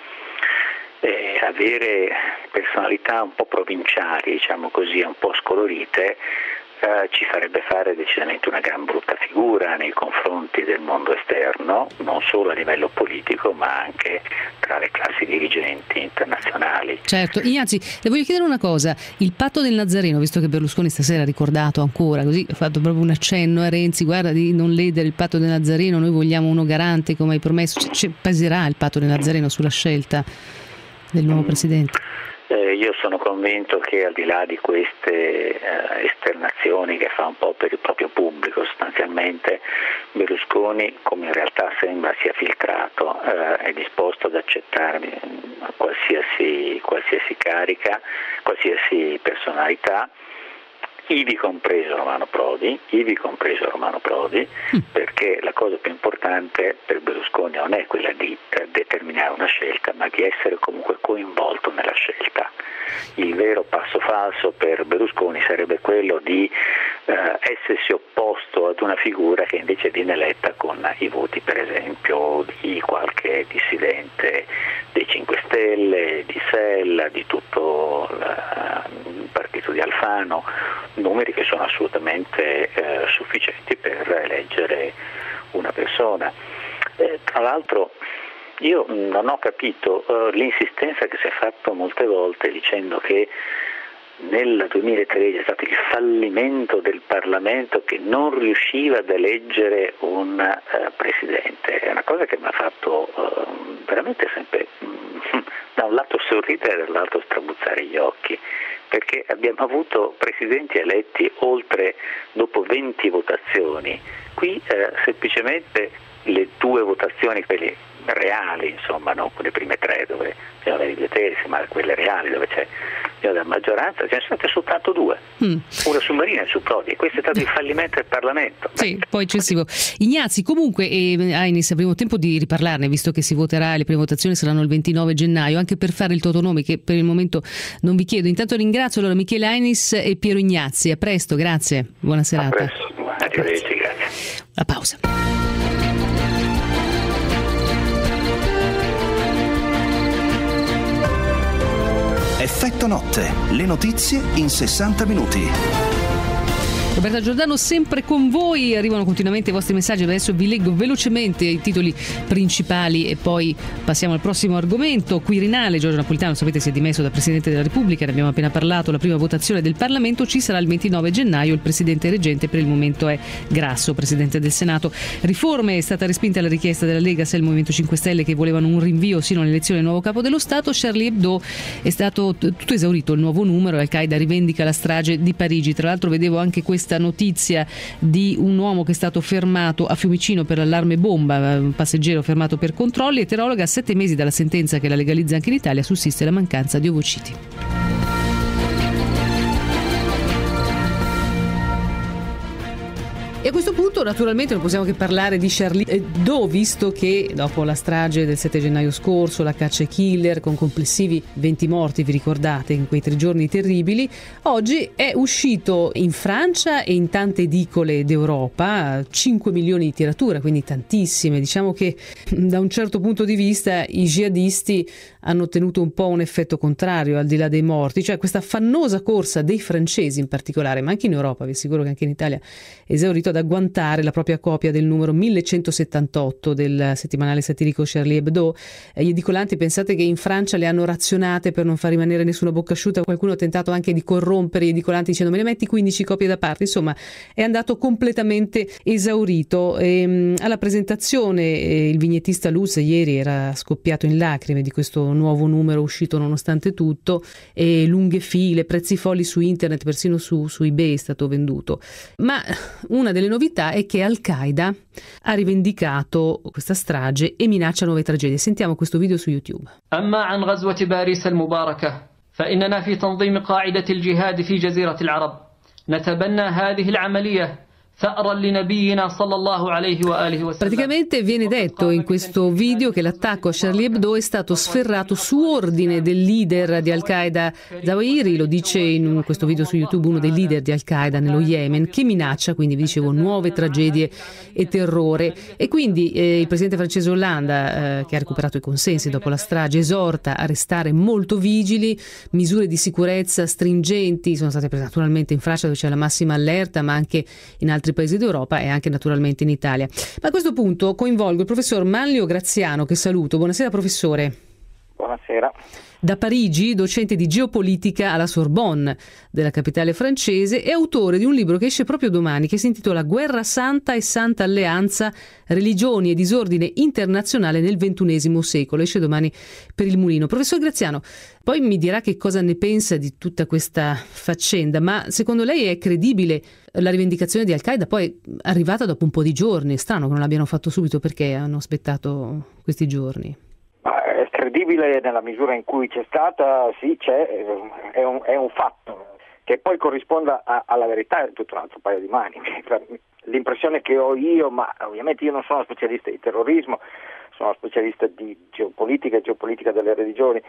Speaker 13: Eh, avere personalità un po' provinciali, diciamo così, un po' scolorite, eh, ci farebbe fare decisamente una gran brutta figura nei confronti del mondo esterno, non solo a livello politico ma anche tra le classi dirigenti internazionali.
Speaker 3: Certo, Ignazzi, le voglio chiedere una cosa, il patto del Nazareno, visto che Berlusconi stasera ha ricordato ancora, così ha fatto proprio un accenno a Renzi, guarda di non ledere il patto del Nazareno, noi vogliamo uno garante come hai promesso, c- c- peserà il patto del Nazareno sulla scelta del nuovo mm. presidente?
Speaker 13: Eh, io sono convinto che al di là di queste eh, esternazioni che fa un po' per il proprio pubblico, sostanzialmente Berlusconi, come in realtà sembra sia filtrato, eh, è disposto ad accettare qualsiasi, qualsiasi carica, qualsiasi personalità, ivi compreso Romano Prodi, ivi compreso Romano Prodi, mm. perché la cosa più importante per Berlusconi non è quella di eh, determinare una scelta, ma di essere comunque coinvolto nella scelta. Il vero passo falso per Berlusconi sarebbe quello di eh, essersi opposto ad una figura che invece viene eletta con i voti, per esempio, di qualche dissidente dei cinque Stelle, di Sella, di tutto il partito di Alfano, numeri che sono assolutamente eh, sufficienti per eleggere una persona. Eh, tra l'altro io non ho capito eh, l'insistenza che si è fatto molte volte dicendo che nel duemilatredici è stato il fallimento del Parlamento che non riusciva ad eleggere un uh, presidente. È una cosa che mi ha fatto uh, veramente sempre mm, da un lato sorridere e dall'altro strabuzzare gli occhi, perché abbiamo avuto presidenti eletti oltre dopo venti votazioni. Qui eh, semplicemente le due votazioni, quelle reali, insomma, non quelle prime tre dove bisogna avere due terzi, ma quelle reali dove c'è della maggioranza, ce ne sono state soltanto due, mm. una su Marina e su Prodi, e questo è stato il fallimento del Parlamento.
Speaker 3: Sì, poi eccessivo. Ignazi, comunque, eh, Ainis, avremo tempo di riparlarne, visto che si voterà e le prime votazioni saranno il ventinove gennaio, anche per fare il Totonomi, che per il momento non vi chiedo. Intanto ringrazio allora Michele Ainis e Piero Ignazzi. A presto, grazie, buona serata.
Speaker 13: A presto, arrivederci, grazie.
Speaker 3: La pausa.
Speaker 1: Effetto notte, le notizie in sessanta minuti.
Speaker 3: Roberta Giordano sempre con voi, arrivano continuamente i vostri messaggi, adesso vi leggo velocemente i titoli principali e poi passiamo al prossimo argomento. Quirinale, Giorgio Napolitano sapete si è dimesso da Presidente della Repubblica, ne abbiamo appena parlato, la prima votazione del Parlamento ci sarà il ventinove gennaio, il Presidente reggente per il momento è Grasso, Presidente del Senato. Riforme, è stata respinta la richiesta della Lega, se il Movimento cinque Stelle che volevano un rinvio sino all'elezione del nuovo capo dello Stato. Charlie Hebdo è stato tutto esaurito il nuovo numero, Al-Qaeda rivendica la strage di Parigi, tra l'altro vedevo anche questa notizia di un uomo che è stato fermato a Fiumicino per l'allarme bomba, un passeggero fermato per controlli. Eterologa, a sette mesi dalla sentenza che la legalizza anche in Italia, sussiste la mancanza di ovociti. E a questo punto naturalmente non possiamo che parlare di Charlie Hebdo, visto che dopo la strage del sette gennaio scorso, la caccia ai killer con complessivi venti morti, vi ricordate, in quei tre giorni terribili, oggi è uscito in Francia e in tante edicole d'Europa, cinque milioni di tirature, quindi tantissime. Diciamo che da un certo punto di vista i jihadisti hanno ottenuto un po' un effetto contrario, al di là dei morti, cioè questa affannosa corsa dei francesi in particolare, ma anche in Europa, vi assicuro che anche in Italia, esaurito ad agguantare la propria copia del numero millecentosettantotto del settimanale satirico Charlie Hebdo. Gli edicolanti, pensate che in Francia le hanno razionate per non far rimanere nessuna bocca asciutta, qualcuno ha tentato anche di corrompere gli edicolanti dicendo me ne metti quindici copie da parte, insomma è andato completamente esaurito. E, alla presentazione eh, il vignettista Luz ieri era scoppiato in lacrime di questo nuovo numero uscito nonostante tutto, e lunghe file, prezzi folli su internet, persino su, su eBay è stato venduto. Ma una delle Le novità è che Al-Qaeda ha rivendicato questa strage e minaccia nuove tragedie. Sentiamo questo video su YouTube.
Speaker 14: أما عن غزوة باريس المباركة فإننا في تنظيم قاعدة الجهاد في جزيرة العرب نتبنى هذه العملية.
Speaker 3: Praticamente viene detto in questo video che l'attacco a Charlie Hebdo è stato sferrato su ordine del leader di Al-Qaeda Zawahiri, lo dice in questo video su YouTube uno dei leader di Al-Qaeda nello Yemen, che minaccia, quindi vi dicevo, nuove tragedie e terrore. E quindi eh, il presidente francese Hollande, eh, che ha recuperato i consensi dopo la strage, esorta a restare molto vigili, misure di sicurezza stringenti sono state prese naturalmente in Francia dove c'è la massima allerta, ma anche in altri paesi d'Europa e anche naturalmente in Italia. Ma a questo punto coinvolgo il professor Manlio Graziano, che saluto. Buonasera professore.
Speaker 15: Buonasera.
Speaker 3: Da Parigi, docente di geopolitica alla Sorbonne della capitale francese e autore di un libro che esce proprio domani, che si intitola Guerra Santa e Santa Alleanza, religioni e disordine internazionale nel ventunesimo secolo. Esce domani per il Mulino. Professor Graziano, poi mi dirà che cosa ne pensa di tutta questa faccenda, ma secondo lei è credibile la rivendicazione di Al-Qaeda, poi arrivata dopo un po' di giorni? È strano che non l'abbiano fatto subito, perché hanno aspettato questi giorni?
Speaker 15: È credibile nella misura in cui c'è stata, sì, c'è, è un, è un fatto. Che poi corrisponda a, alla verità è tutto un altro paio di mani. L'impressione che ho io, ma ovviamente io non sono specialista di terrorismo, sono specialista di geopolitica e geopolitica delle religioni,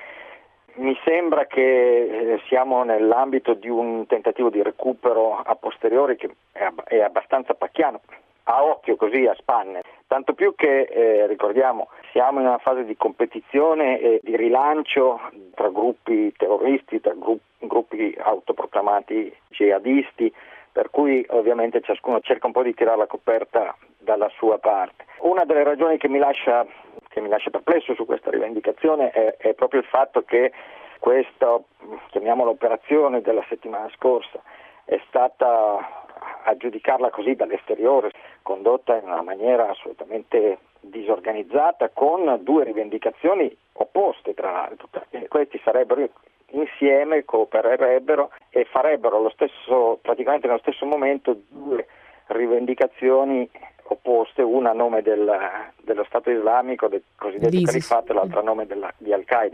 Speaker 15: mi sembra che eh, siamo nell'ambito di un tentativo di recupero a posteriori che è, ab- è abbastanza pacchiano, a occhio, così a spanne, tanto più che eh, ricordiamo siamo in una fase di competizione e di rilancio tra gruppi terroristi, tra gru- gruppi autoproclamati jihadisti, per cui ovviamente ciascuno cerca un po' di tirare la coperta dalla sua parte. Una delle ragioni che mi lascia che mi lascia perplesso su questa rivendicazione è, è proprio il fatto che questa, chiamiamola operazione della settimana scorsa, è stata, a giudicarla così dall'esteriore, condotta in una maniera assolutamente disorganizzata, con due rivendicazioni opposte tra l'altro. E questi sarebbero insieme, coopererebbero e farebbero lo stesso, praticamente nello stesso momento, due rivendicazioni opposte, una a nome del, dello Stato islamico, del cosiddetto califfato, e l'altra a nome della, di Al-Qaeda.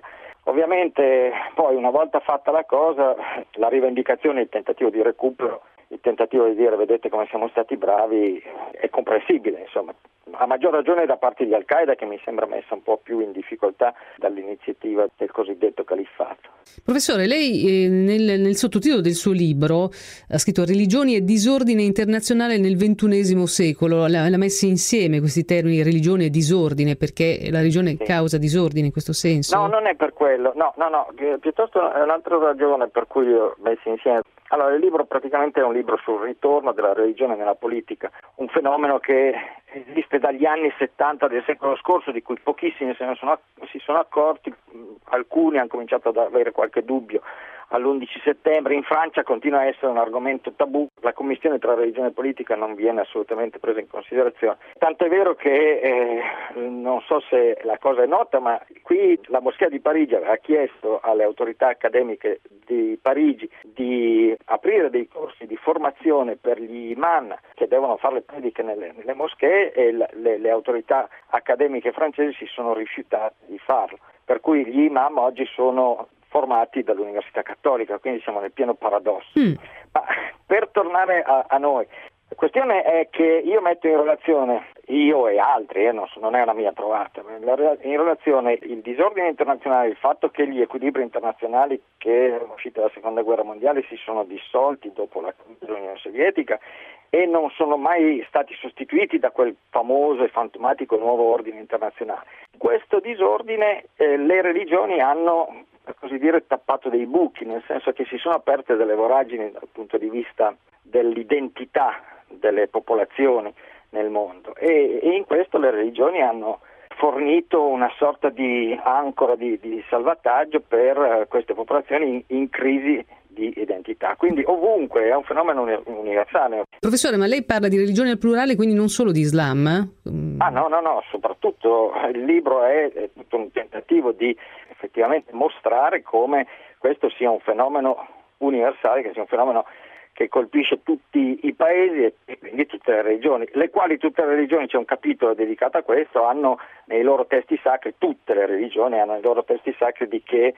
Speaker 15: Ovviamente poi una volta fatta la cosa, la rivendicazione, il tentativo di recupero, il tentativo di dire vedete come siamo stati bravi è comprensibile, insomma, a maggior ragione da parte di Al-Qaeda, che mi sembra messa un po' più in difficoltà dall'iniziativa del cosiddetto califfato.
Speaker 3: Professore, lei eh, nel, nel sottotitolo del suo libro ha scritto religioni e disordine internazionale nel ventunesimo secolo, l'ha, l'ha messi insieme questi termini religione e disordine perché la religione sì. causa disordine in questo senso?
Speaker 15: No, non è per quello, no, no, no, piuttosto è un'altra ragione per cui ho messi insieme. Allora, il libro praticamente è un libro sul ritorno della religione nella politica, un fenomeno che esiste dagli anni settanta del secolo scorso, di cui pochissimi se ne sono, si sono accorti, alcuni hanno cominciato ad avere qualche dubbio. All'undici settembre in Francia continua a essere un argomento tabù, la commistione tra religione e politica non viene assolutamente presa in considerazione. Tanto è vero che, eh, non so se la cosa è nota, ma qui la Moschea di Parigi aveva chiesto alle autorità accademiche di Parigi di aprire dei corsi di formazione per gli imam che devono fare le prediche nelle, nelle moschee e le, le, le autorità accademiche francesi si sono rifiutate di farlo. Per cui gli imam oggi sono formati dall'Università Cattolica, quindi siamo nel pieno paradosso. Mm. Ma per tornare a, a noi, la questione è che io metto in relazione, io e altri, eh, non, so, non è una mia trovata, in relazione il disordine internazionale, il fatto che gli equilibri internazionali che erano usciti dalla seconda guerra mondiale si sono dissolti dopo la caduta dell'Unione Sovietica e non sono mai stati sostituiti da quel famoso e fantomatico nuovo ordine internazionale. Questo disordine eh, le religioni hanno, per così dire, tappato dei buchi, nel senso che si sono aperte delle voragini dal punto di vista dell'identità delle popolazioni nel mondo e, e in questo le religioni hanno fornito una sorta di ancora di, di salvataggio per queste popolazioni in, in crisi di identità, quindi ovunque è un fenomeno universale.
Speaker 3: Professore, ma lei parla di religione al plurale, quindi non solo di Islam? Eh?
Speaker 15: Ah no, no, no, soprattutto il libro è, è tutto un tentativo di effettivamente mostrare come questo sia un fenomeno universale, che sia un fenomeno che colpisce tutti i paesi e quindi tutte le religioni, le quali tutte le religioni, c'è un capitolo dedicato a questo, hanno nei loro testi sacri, tutte le religioni hanno nei loro testi sacri di che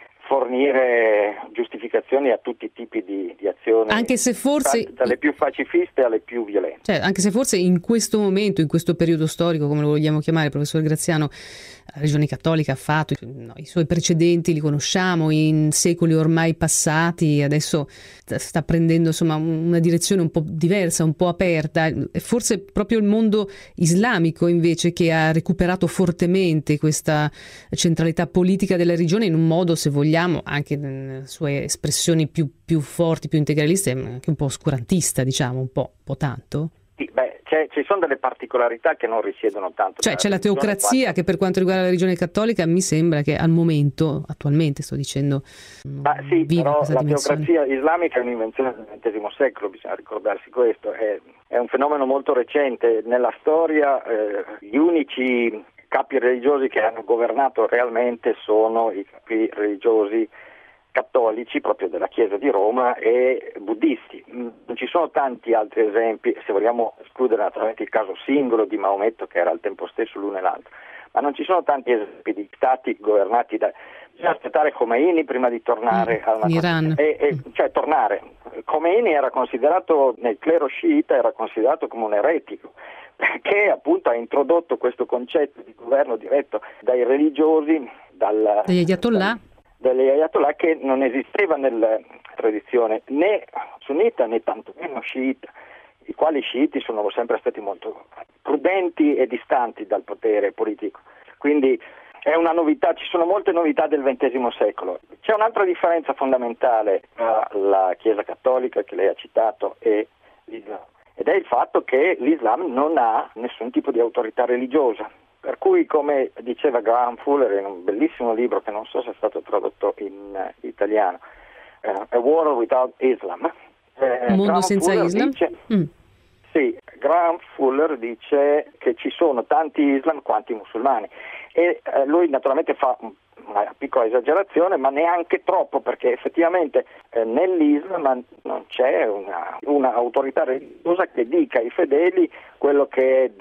Speaker 15: fornire giustificazioni a tutti i tipi di, di azioni,
Speaker 3: anche se forse
Speaker 15: dalle più pacifiste alle più violente.
Speaker 3: Cioè, anche se forse in questo momento, in questo periodo storico, come lo vogliamo chiamare, professor Graziano, la religione cattolica ha fatto no, i suoi precedenti, li conosciamo in secoli ormai passati, adesso sta prendendo insomma una direzione un po' diversa, un po' aperta. È forse proprio il mondo islamico invece che ha recuperato fortemente questa centralità politica della religione in un modo, se vogliamo, anche nelle sue espressioni più, più forti, più integraliste, anche un po' oscurantista, diciamo, un po', un po' tanto.
Speaker 15: Sì, beh, c'è, ci sono delle particolarità che non risiedono tanto.
Speaker 3: Cioè c'è la teocrazia quanto... che per quanto riguarda la religione cattolica mi sembra che al momento, attualmente sto dicendo,
Speaker 15: ma sì, però la dimensione. Teocrazia islamica è un'invenzione del ventesimo secolo, bisogna ricordarsi questo, è, è un fenomeno molto recente nella storia, eh, gli unici capi religiosi che hanno governato realmente sono i capi religiosi cattolici proprio della Chiesa di Roma e buddisti. Non ci sono tanti altri esempi, se vogliamo escludere naturalmente il caso singolo di Maometto che era al tempo stesso l'uno e l'altro, ma non ci sono tanti esempi di stati governati da... Bisogna aspettare Khomeini prima di tornare
Speaker 3: mm,
Speaker 15: al
Speaker 3: Iran.
Speaker 15: E, e, cioè tornare. Khomeini era considerato, nel clero sciita, era considerato come un eretico, perché appunto ha introdotto questo concetto di governo diretto dai religiosi, dal,
Speaker 3: degli ayatollah,
Speaker 15: degli ayatollah che non esisteva nella tradizione né sunnita né tantomeno sciita, i quali sciiti sono sempre stati molto prudenti e distanti dal potere politico. Quindi è una novità, ci sono molte novità del ventesimo secolo. C'è un'altra differenza fondamentale tra la Chiesa cattolica che lei ha citato e l'Islam, ed è il fatto che l'Islam non ha nessun tipo di autorità religiosa, per cui, come diceva Graham Fuller in un bellissimo libro che non so se è stato tradotto in uh, italiano, uh, A World Without Islam,
Speaker 3: eh, un mondo Graham senza Fuller Islam?
Speaker 15: Dice,
Speaker 3: mm.
Speaker 15: Sì, Graham Fuller dice che ci sono tanti Islam quanti musulmani e eh, lui naturalmente fa una piccola esagerazione, ma neanche troppo, perché effettivamente eh, nell'Islam non c'è una, una autorità religiosa che dica ai fedeli quello che è da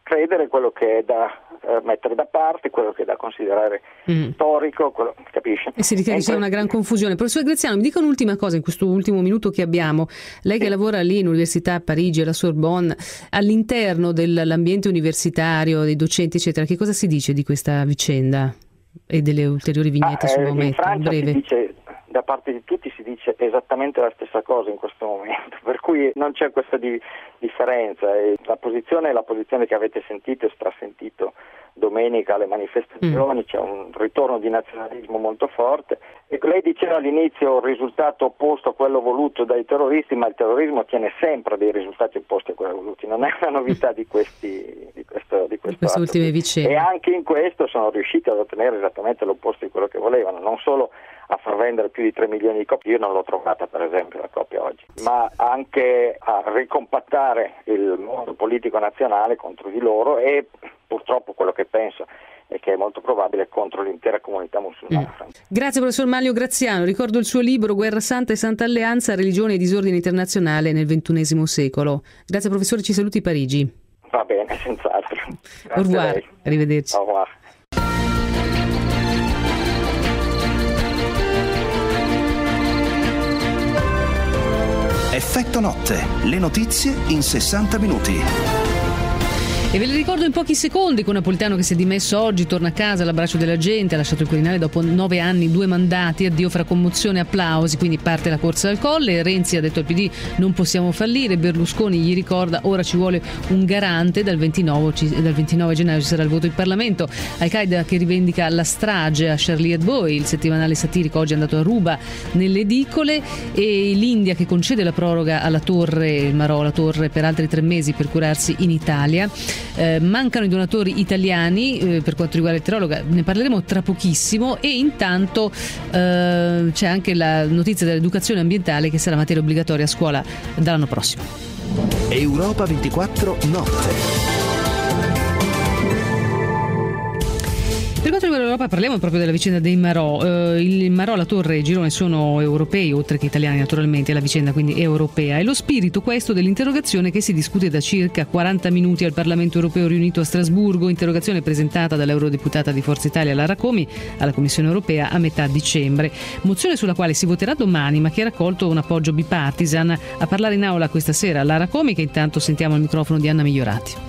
Speaker 15: credere, quello che è da eh, mettere da parte, quello che è da considerare mm. storico, quello, capisce?
Speaker 3: E si rischia che sia una gran confusione. Professor Graziano, mi dica un'ultima cosa in questo ultimo minuto che abbiamo. Lei che sì. lavora lì in Università a Parigi, alla Sorbonne, all'interno dell'ambiente universitario, dei docenti eccetera, che cosa si dice di questa vicenda e delle ulteriori vignette ah, sul
Speaker 15: eh,
Speaker 3: momento?
Speaker 15: In Francia
Speaker 3: breve.
Speaker 15: si dice, da parte di tutti si dice esattamente la stessa cosa in questo momento, per cui non c'è questa di, differenza. E la posizione è la posizione che avete sentito e strasentito domenica alle manifestazioni, mm. c'è un ritorno di nazionalismo molto forte. E lei diceva all'inizio il risultato opposto a quello voluto dai terroristi, ma il terrorismo ottiene sempre dei risultati opposti a quelli voluti, non è una novità di questi di questo di questo
Speaker 3: queste ultime vicende.
Speaker 15: E anche in questo sono riusciti ad ottenere esattamente l'opposto di quello che volevano, non solo a far vendere più di tre milioni di copie, io non l'ho trovata per esempio la copia oggi, ma anche a ricompattare il mondo politico nazionale contro di loro e purtroppo quello che penso è che è molto probabile contro l'intera comunità musulmana. Mm.
Speaker 3: Grazie professor Manlio Graziano, ricordo il suo libro Guerra Santa e Santa Alleanza, religione e disordine internazionale nel ventunesimo secolo. Grazie professore, ci saluti Parigi.
Speaker 15: Va bene, senz'altro.
Speaker 3: Au revoir, arrivederci.
Speaker 15: Au revoir.
Speaker 1: Effetto notte, le notizie in sessanta minuti.
Speaker 3: E ve le ricordo in pochi secondi con Napolitano che si è dimesso oggi, torna a casa all'abbraccio della gente, ha lasciato il Quirinale dopo nove anni, due mandati, addio fra commozione e applausi, quindi parte la corsa al colle. Renzi ha detto al P D non possiamo fallire, Berlusconi gli ricorda ora ci vuole un garante, dal ventinove, dal ventinove gennaio ci sarà il voto in Parlamento. Al-Qaeda che rivendica la strage a Charlie Hebdo, il settimanale satirico oggi è andato a ruba nelle edicole, e l'India che concede la proroga alla torre, il Marò, la torre per altri tre mesi per curarsi in Italia. Eh, mancano i donatori italiani eh, per quanto riguarda il Tirolo, ne parleremo tra pochissimo, e intanto eh, c'è anche la notizia dell'educazione ambientale che sarà materia obbligatoria a scuola dall'anno prossimo.
Speaker 1: Europa ventiquattro notte.
Speaker 3: Per quanto riguarda l'Europa parliamo proprio della vicenda dei Marò. Eh, il Marò, la torre e il Girone sono europei, oltre che italiani naturalmente, la vicenda quindi è europea. È lo spirito questo dell'interrogazione che si discute da circa quaranta minuti al Parlamento europeo riunito a Strasburgo, interrogazione presentata dall'eurodeputata di Forza Italia Lara Comi alla Commissione europea a metà dicembre. Mozione sulla quale si voterà domani, ma che ha raccolto un appoggio bipartisan. A parlare in aula questa sera Lara Comi, che intanto sentiamo al microfono di Anna Migliorati.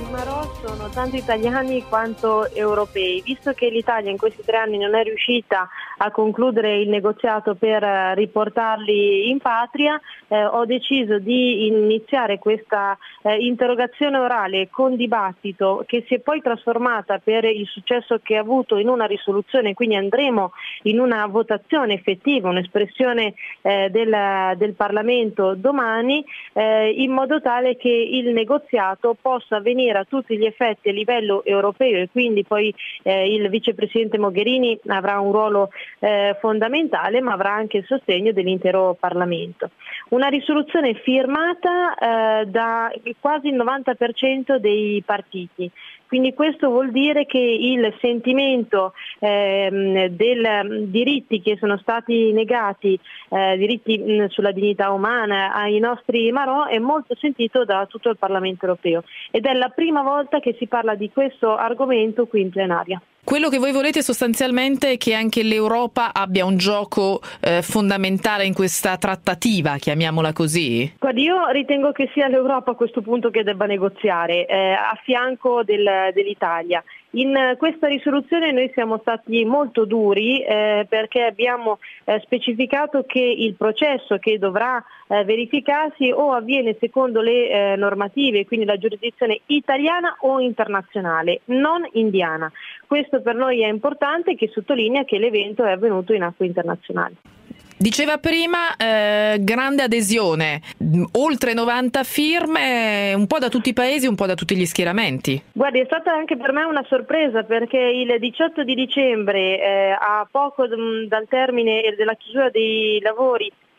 Speaker 16: Sono tanto italiani quanto europei. Visto che l'Italia in questi tre anni non è riuscita a concludere il negoziato per riportarli in patria, eh, ho deciso di iniziare questa eh, interrogazione orale con dibattito, che si è poi trasformata per il successo che ha avuto in una risoluzione, quindi andremo in una votazione effettiva, un'espressione eh, del, del Parlamento domani, eh, in modo tale che il negoziato possa avvenire a tutti gli effetti a livello europeo, e quindi poi eh, il vicepresidente Mogherini avrà un ruolo eh, fondamentale, ma avrà anche il sostegno dell'intero Parlamento. Una risoluzione firmata eh, da quasi il novanta per cento dei partiti. Quindi questo vuol dire che il sentimento ehm, dei diritti che sono stati negati, eh, diritti mh, sulla dignità umana ai nostri Marò, è molto sentito da tutto il Parlamento europeo, ed è la prima volta che si parla di questo argomento qui in plenaria.
Speaker 17: Quello che voi volete sostanzialmente è che anche l'Europa abbia un gioco eh, fondamentale in questa trattativa, chiamiamola così?
Speaker 16: Guardi, io ritengo che sia l'Europa a questo punto che debba negoziare eh, a fianco del, dell'Italia. In questa risoluzione noi siamo stati molto duri eh, perché abbiamo eh, specificato che il processo che dovrà eh, verificarsi o avviene secondo le eh, normative, quindi la giurisdizione italiana o internazionale, non indiana. Questo per noi è importante, che sottolinea che l'evento è avvenuto in acque internazionali.
Speaker 17: Diceva prima eh, grande adesione, oltre novanta firme, un po' da tutti i paesi, un po' da tutti gli schieramenti.
Speaker 16: Guardi, è stata anche per me una sorpresa, perché il diciotto di dicembre, eh, a poco d- dal termine della chiusura dei lavori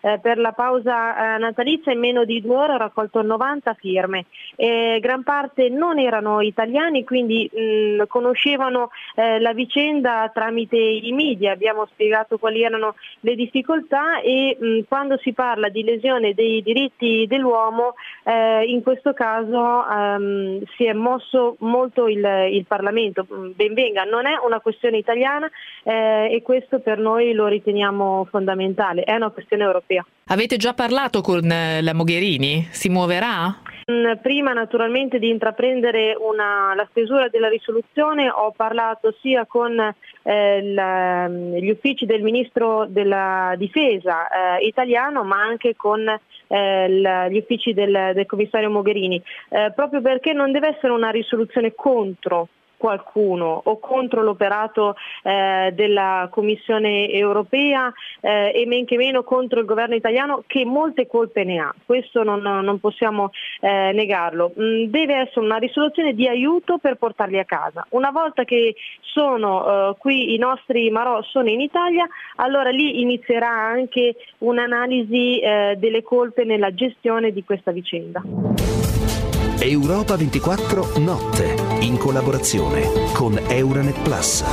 Speaker 16: eh, per la pausa eh, natalizia in meno di due ore ho raccolto novanta firme. Eh, gran parte non erano italiani, quindi mh, conoscevano eh, la vicenda tramite i media, abbiamo spiegato quali erano le difficoltà e mh, quando si parla di lesione dei diritti dell'uomo eh, in questo caso ehm, si è mosso molto il, il Parlamento. Ben venga, non è una questione italiana eh, e questo per noi lo riteniamo fondamentale, è una questione europea.
Speaker 17: Avete già parlato con la Mogherini? Si muoverà?
Speaker 16: Prima naturalmente di intraprendere una, la stesura della risoluzione ho parlato sia con eh, la, gli uffici del Ministro della Difesa eh, italiano ma anche con eh, la, gli uffici del, del Commissario Mogherini, eh, proprio perché non deve essere una risoluzione contro qualcuno o contro l'operato eh, della Commissione europea eh, e men che meno contro il governo italiano che molte colpe ne ha, questo non, non possiamo eh, negarlo. Mm, deve essere una risoluzione di aiuto per portarli a casa. Una volta che sono eh, qui i nostri marò sono in Italia, allora lì inizierà anche un'analisi eh, delle colpe nella gestione di questa vicenda.
Speaker 1: Europa ventiquattro Notte, in collaborazione con Euranet Plus.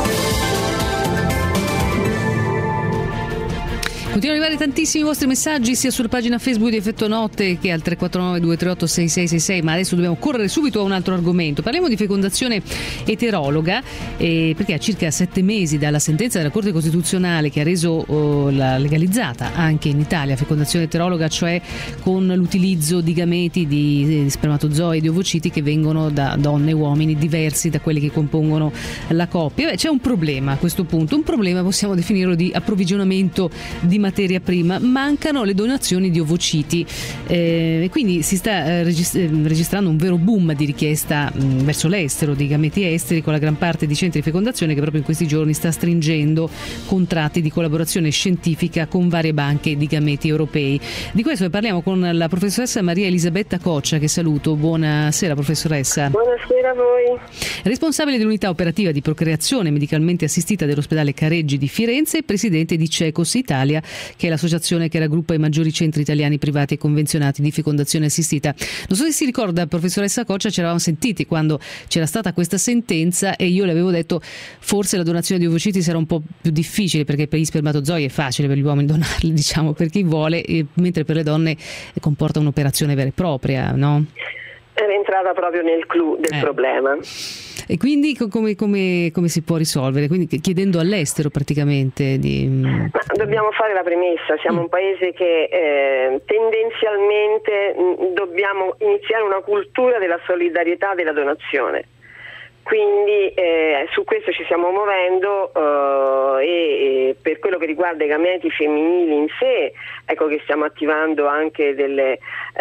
Speaker 3: Continuano ad arrivare tantissimi vostri messaggi sia sulla pagina Facebook di Effetto Notte che al tre quattro nove due tre otto sei sei sei sei, ma adesso dobbiamo correre subito a un altro argomento. Parliamo di fecondazione eterologa eh, perché a circa sette mesi dalla sentenza della Corte Costituzionale che ha reso oh, la legalizzata anche in Italia fecondazione eterologa, cioè con l'utilizzo di gameti, di, di spermatozoi e di ovociti che vengono da donne e uomini diversi da quelli che compongono la coppia. Beh, c'è un problema a questo punto, un problema possiamo definirlo di approvvigionamento di materia prima, mancano le donazioni di ovociti e eh, quindi si sta eh, regist- registrando un vero boom di richiesta mh, verso l'estero di gameti esteri, con la gran parte di centri di fecondazione che proprio in questi giorni sta stringendo contratti di collaborazione scientifica con varie banche di gameti europei. Di questo ne parliamo con la professoressa Maria Elisabetta Coccia, che saluto. Buonasera professoressa.
Speaker 18: Buonasera a voi.
Speaker 3: Responsabile dell'unità operativa di procreazione medicalmente assistita dell'ospedale Careggi di Firenze e presidente di CECOS Italia, che è l'associazione che raggruppa i maggiori centri italiani privati e convenzionati di fecondazione assistita. Non so se si ricorda, professoressa Coccia, ci eravamo sentiti quando c'era stata questa sentenza e io le avevo detto forse la donazione di ovociti sarà un po' più difficile perché per gli spermatozoi è facile per gli uomini donarli, diciamo, per chi vuole, mentre per le donne comporta un'operazione vera e propria, no?
Speaker 18: Era entrata proprio nel clou del
Speaker 3: eh.
Speaker 18: problema.
Speaker 3: E quindi come, come, come si può risolvere? Quindi chiedendo all'estero praticamente di...
Speaker 18: Ma dobbiamo fare la premessa, siamo mm. un paese che eh, tendenzialmente mh, dobbiamo iniziare una cultura della solidarietà della donazione. Quindi eh, su questo ci stiamo muovendo uh, e, e per quello che riguarda i gameti femminili in sé, ecco che stiamo attivando anche delle,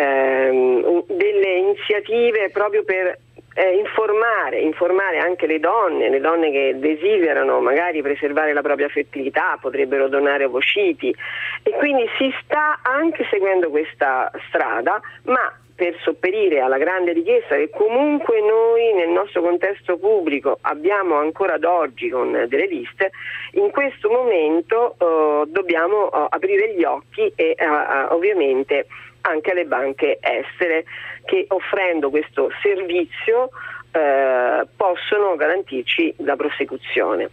Speaker 18: ehm, delle iniziative proprio per eh, informare, informare anche le donne, le donne che desiderano magari preservare la propria fertilità, potrebbero donare ovociti e quindi si sta anche seguendo questa strada, ma per sopperire alla grande richiesta che comunque noi nel nostro contesto pubblico abbiamo ancora ad oggi con delle liste, in questo momento uh, dobbiamo uh, aprire gli occhi e uh, uh, ovviamente anche alle banche estere che offrendo questo servizio uh, possono garantirci la prosecuzione.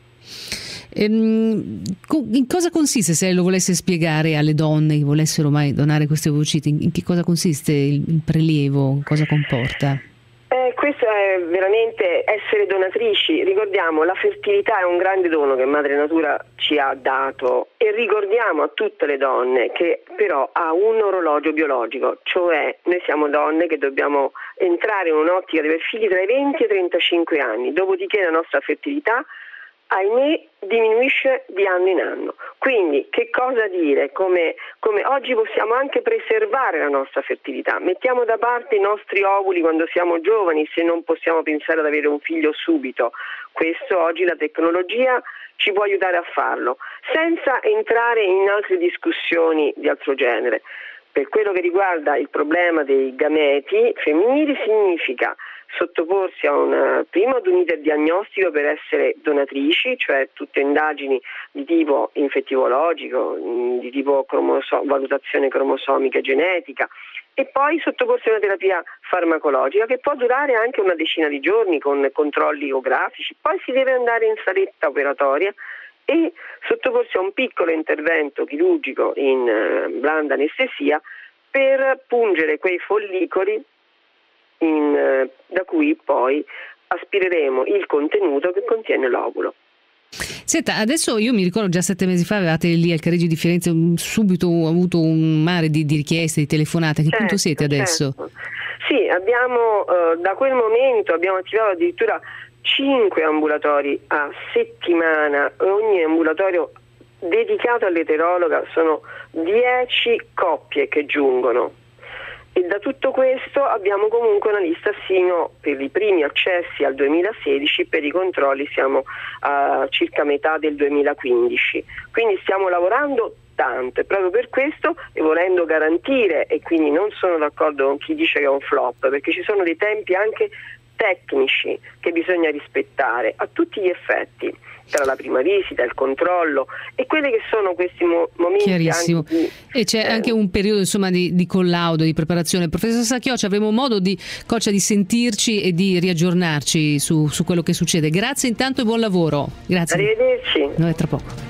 Speaker 3: In cosa consiste, se lo volesse spiegare alle donne che volessero mai donare questi ovociti, in che cosa consiste il prelievo, cosa comporta?
Speaker 18: Eh, questo è veramente essere donatrici. Ricordiamo, la fertilità è un grande dono che Madre Natura ci ha dato e ricordiamo a tutte le donne che però ha un orologio biologico, cioè noi siamo donne che dobbiamo entrare in un'ottica di aver figli tra i venti e i trentacinque anni, dopodiché la nostra fertilità ahimè diminuisce di anno in anno. Quindi che cosa dire? Come, come oggi possiamo anche preservare la nostra fertilità, mettiamo da parte i nostri ovuli quando siamo giovani se non possiamo pensare ad avere un figlio subito. Questo oggi la tecnologia ci può aiutare a farlo, senza entrare in altre discussioni di altro genere. Per quello che riguarda il problema dei gameti femminili significa sottoporsi a un, prima ad un iter diagnostico per essere donatrici, cioè tutte indagini di tipo infettivologico, di tipo cromoso- valutazione cromosomica e genetica, e poi sottoporsi a una terapia farmacologica che può durare anche una decina di giorni con controlli ecografici. Poi si deve andare in saletta operatoria e sottoporsi a un piccolo intervento chirurgico in eh, blanda anestesia per pungere quei follicoli in, eh, da cui poi aspireremo il contenuto che contiene l'ovulo.
Speaker 3: Senta, adesso io mi ricordo già sette mesi fa avevate lì al Careggi di Firenze un, subito avuto un mare di, di richieste, di telefonate. A che certo, punto siete adesso?
Speaker 18: Certo. Sì, abbiamo uh, da quel momento abbiamo attivato addirittura cinque ambulatori a settimana, ogni ambulatorio dedicato all'eterologa, sono dieci coppie che giungono. E da tutto questo abbiamo comunque una lista sino per i primi accessi al duemilasedici, per i controlli siamo a circa metà del duemilaquindici, quindi stiamo lavorando tanto e proprio per questo, e volendo garantire, e quindi non sono d'accordo con chi dice che è un flop, perché ci sono dei tempi anche tecnici che bisogna rispettare a tutti gli effetti, tra la prima visita, il controllo e quelli che sono questi mo- momenti.
Speaker 3: Chiarissimo.
Speaker 18: Anche di,
Speaker 3: e c'è
Speaker 18: eh,
Speaker 3: anche un periodo insomma di, di collaudo, di preparazione. Professoressa Chioccia, avremo modo di, Coccia, di sentirci e di riaggiornarci su, su quello che succede. Grazie intanto e buon lavoro. Grazie.
Speaker 18: Arrivederci.
Speaker 3: Noi tra poco.